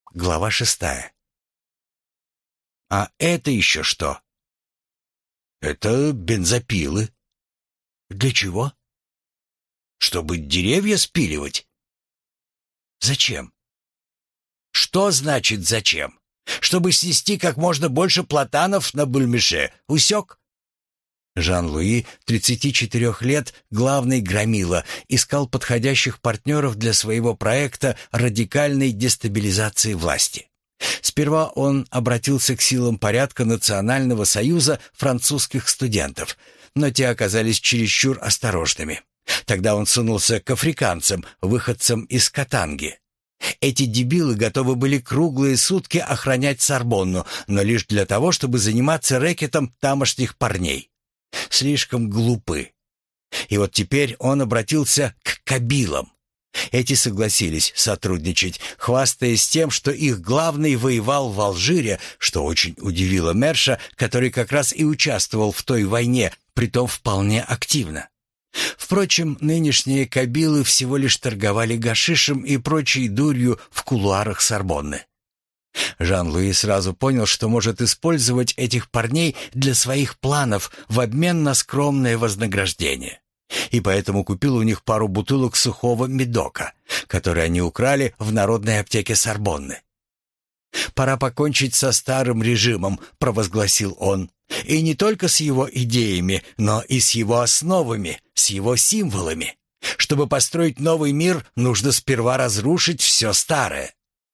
глава 6. «А это еще что?» «Это бензопилы». «Для чего?» «Чтобы деревья спиливать». «Зачем?» «Что значит «зачем»? Чтобы снести как можно больше платанов на Бульмеше. Усек?» Жан-Луи, 34 лет, главный громила, искал подходящих партнеров для своего проекта радикальной дестабилизации власти. Сперва он обратился к силам порядка Национального союза французских студентов, но те оказались чересчур осторожными. Тогда он сунулся к африканцам, выходцам из Катанги. Эти дебилы готовы были круглые сутки охранять Сорбонну, но лишь для того, чтобы заниматься рэкетом тамошних парней. Слишком глупы. И вот теперь он обратился к кабилам. Эти согласились сотрудничать, хвастаясь тем, что их главный воевал в Алжире, что очень удивило Мерша, который как раз и участвовал в той войне, притом вполне активно. Впрочем, нынешние кабилы всего лишь торговали гашишем и прочей дурью в кулуарах Сорбонны. Жан-Луи сразу понял, что может использовать этих парней для своих планов в обмен на скромное вознаграждение. И поэтому купил у них пару бутылок сухого медока, которые они украли в народной аптеке Сорбонны. «Пора покончить со старым режимом», — провозгласил он. «И не только с его идеями, но и с его основами, с его символами. Чтобы построить новый мир, нужно сперва разрушить все старое».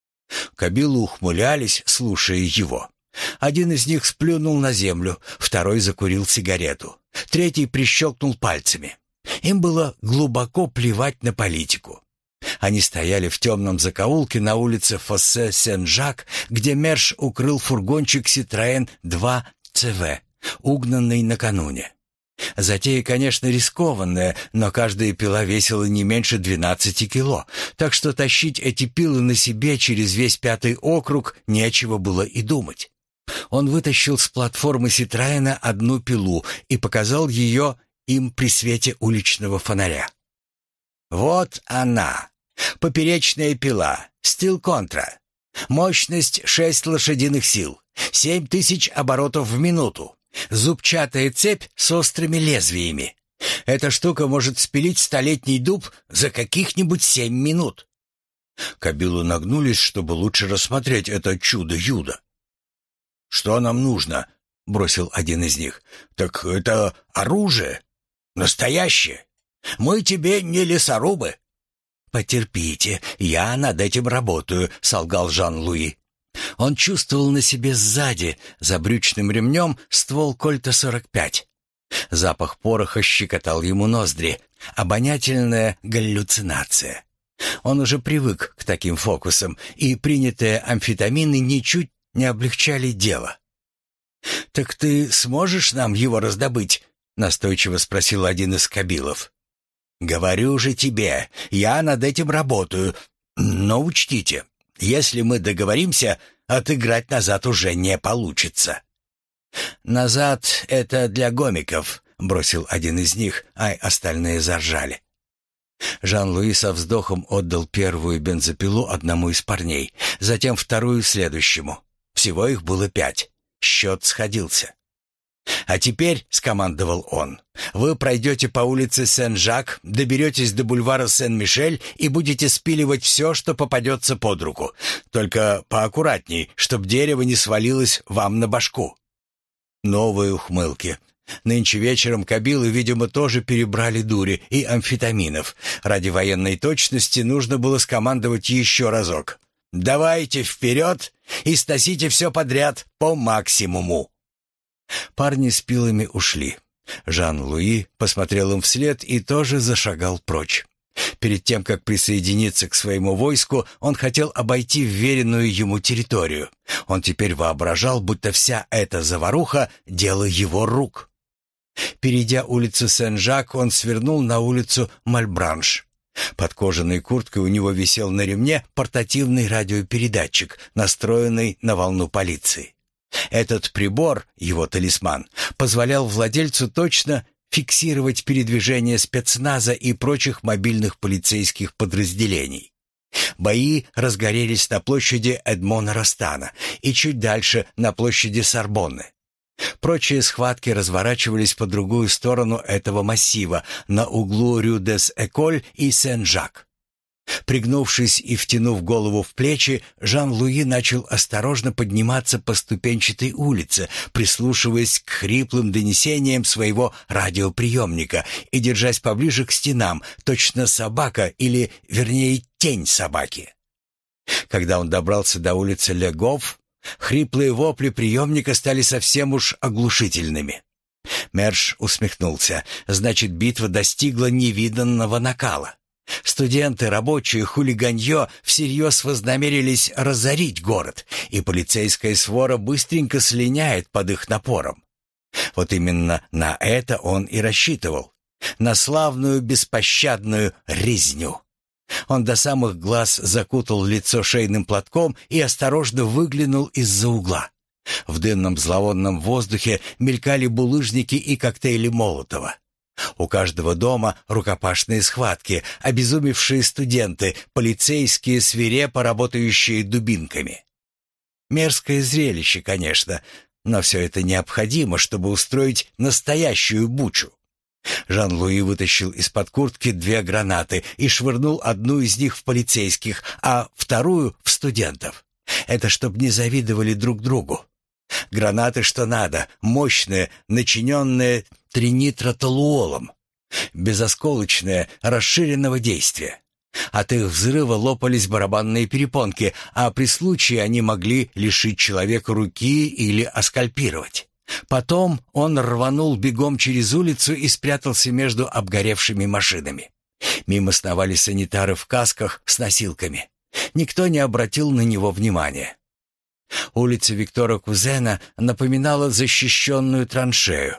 Кабилы ухмылялись, слушая его. Один из них сплюнул на землю, второй закурил сигарету, третий прищелкнул пальцами. Им было глубоко плевать на политику. Они стояли в темном закоулке на улице Фоссе Сен-Жак, где Мерш укрыл фургончик Citroën 2 CV, угнанный накануне. Затея, конечно, рискованная, но каждая пила весила не меньше 12 кило, так что тащить эти пилы на себе через весь 5-й округ нечего было и думать. Он вытащил с платформы Citroёна одну пилу и показал ее им при свете уличного фонаря. «Вот она, поперечная пила, стил контра. Мощность 6 лошадиных сил, 7000 оборотов в минуту. Зубчатая цепь с острыми лезвиями. Эта штука может спилить 100-летний дуб за каких-нибудь 7 минут». Кабилы нагнулись, чтобы лучше рассмотреть это чудо-юдо. «Что нам нужно?» — бросил один из них. «Так это оружие. Настоящее. Мы тебе не лесорубы». «Потерпите, я над этим работаю», — солгал Жан-Луи. Он чувствовал на себе сзади, за брючным ремнем, ствол кольта 45. Запах пороха щекотал ему ноздри. Обонятельная галлюцинация. Он уже привык к таким фокусам, и принятые амфетамины ничуть не облегчали дело. «Так ты сможешь нам его раздобыть?» — настойчиво спросил один из кабилов. «Говорю же тебе, я над этим работаю. Но учтите, если мы договоримся, отыграть назад уже не получится». «Назад — это для гомиков», — бросил один из них, а остальные заржали. Жан-Луи со вздохом отдал первую бензопилу одному из парней, затем вторую следующему. Всего их было 5. Счет сходился. «А теперь», — скомандовал он, — «вы пройдете по улице Сен-Жак, доберетесь до бульвара Сен-Мишель и будете спиливать все, что попадется под руку. Только поаккуратней, чтоб дерево не свалилось вам на башку». Новые ухмылки. Нынче вечером кабилы, видимо, тоже перебрали дури и амфетаминов. Ради военной точности нужно было скомандовать еще разок. «Давайте вперед и сносите все подряд по максимуму». Парни с пилами ушли. Жан-Луи посмотрел им вслед и тоже зашагал прочь. Перед тем, как присоединиться к своему войску, он хотел обойти вверенную ему территорию. Он теперь воображал, будто вся эта заваруха — дело его рук. Перейдя улицу Сен-Жак, он свернул на улицу Мальбранш. Под кожаной курткой у него висел на ремне портативный радиопередатчик, настроенный на волну полиции. Этот прибор, его талисман, позволял владельцу точно фиксировать передвижение спецназа и прочих мобильных полицейских подразделений. Бои разгорелись на площади Эдмона Ростана и чуть дальше на площади Сорбонны. Прочие схватки разворачивались по другую сторону этого массива, на углу Рю-дес-Эколь и Сен-Жак. Пригнувшись и втянув голову в плечи, Жан-Луи начал осторожно подниматься по ступенчатой улице, прислушиваясь к хриплым донесениям своего радиоприемника и держась поближе к стенам, точно собака или, вернее, тень собаки. Когда он добрался до улицы Легов, хриплые вопли приемника стали совсем уж оглушительными. Мерш усмехнулся. Значит, битва достигла невиданного накала. Студенты, рабочие, хулиганье всерьез вознамерились разорить город, и полицейская свора быстренько слиняет под их напором. Вот именно на это он и рассчитывал. На славную беспощадную резню. Он до самых глаз закутал лицо шейным платком и осторожно выглянул из-за угла. В дымном зловонном воздухе мелькали булыжники и коктейли Молотова. У каждого дома рукопашные схватки, обезумевшие студенты, полицейские, свирепо работающие дубинками. Мерзкое зрелище, конечно, но все это необходимо, чтобы устроить настоящую бучу. Жан-Луи вытащил из-под куртки 2 гранаты и швырнул одну из них в полицейских, а вторую — в студентов. Это чтоб не завидовали друг другу. Гранаты что надо, мощные, начиненные тринитротолуолом, безосколочные, расширенного действия. От их взрыва лопались барабанные перепонки, а при случае они могли лишить человека руки или оскальпировать. Потом он рванул бегом через улицу и спрятался между обгоревшими машинами. Мимо сновали санитары в касках с носилками. Никто не обратил на него внимания. Улица Виктора Кузена напоминала защищенную траншею.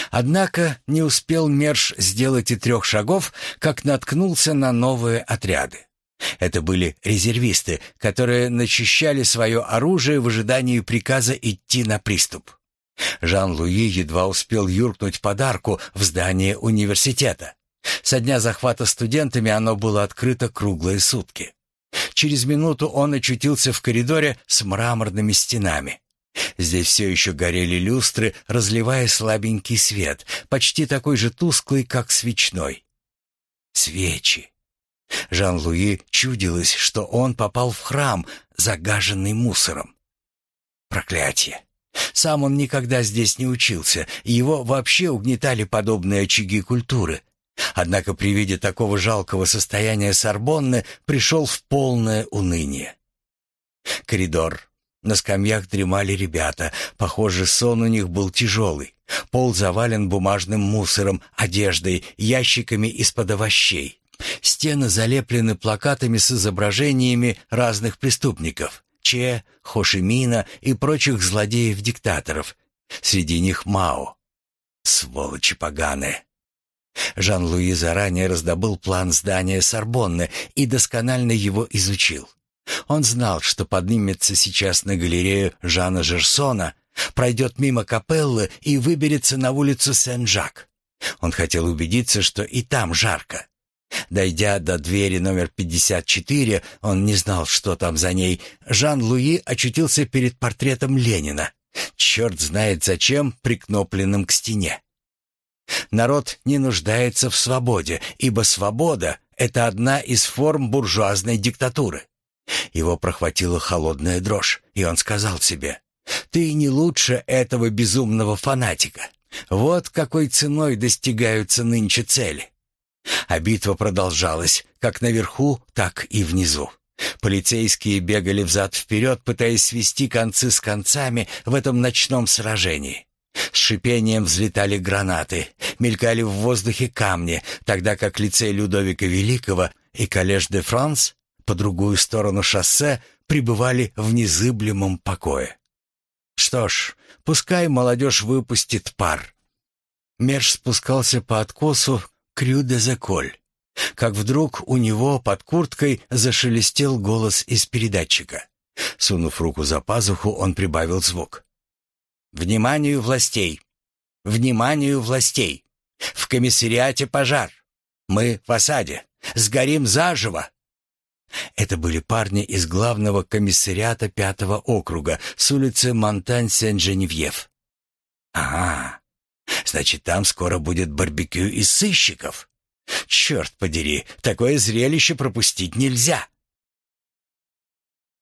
Однако не успел Мерш сделать и 3 шагов, как наткнулся на новые отряды. Это были резервисты, которые начищали свое оружие в ожидании приказа идти на приступ. Жан-Луи едва успел юркнуть под арку в здание университета. Со дня захвата студентами оно было открыто круглые сутки. Через минуту он очутился в коридоре с мраморными стенами. Здесь все еще горели люстры, разливая слабенький свет, почти такой же тусклый, как свечной. Свечи. Жан-Луи чудилось, что он попал в храм, загаженный мусором. Проклятие! Сам он никогда здесь не учился, его вообще угнетали подобные очаги культуры. Однако при виде такого жалкого состояния Сорбонны пришел в полное уныние. Коридор. На скамьях дремали ребята. Похоже, сон у них был тяжелый. Пол завален бумажным мусором, одеждой, ящиками из-под овощей. Стены залеплены плакатами с изображениями разных преступников. Че, Хошимина и прочих злодеев-диктаторов. Среди них Мао. Сволочи поганые. Жан-Луи заранее раздобыл план здания Сорбонны и досконально его изучил. Он знал, что поднимется сейчас на галерею Жана Жерсона, пройдет мимо капеллы и выберется на улицу Сен-Жак. Он хотел убедиться, что и там жарко. Дойдя до двери номер 54, он не знал, что там за ней, Жан-Луи очутился перед портретом Ленина, черт знает зачем прикнопленным к стене. Народ не нуждается в свободе, ибо свобода — это одна из форм буржуазной диктатуры. Его прохватила холодная дрожь, и он сказал себе: «Ты не лучше этого безумного фанатика. Вот какой ценой достигаются нынче цели». А битва продолжалась, как наверху, так и внизу. Полицейские бегали взад-вперед, пытаясь свести концы с концами в этом ночном сражении. С шипением взлетали гранаты, мелькали в воздухе камни, тогда как лицей Людовика Великого и Коллеж де Франс по другую сторону шоссе пребывали в незыблемом покое. Что ж, пускай молодежь выпустит пар. Мерш спускался по откосу к Рю-де-Эколь, как вдруг у него под курткой зашелестел голос из передатчика. Сунув руку за пазуху, он прибавил звук. «Вниманию властей! Вниманию властей! В комиссариате пожар! Мы в осаде! Сгорим заживо!» Это были парни из главного комиссариата 5-го округа с улицы Монтань-Сен-Женевьев. Ага, значит, там скоро будет барбекю из сыщиков. Черт подери, такое зрелище пропустить нельзя.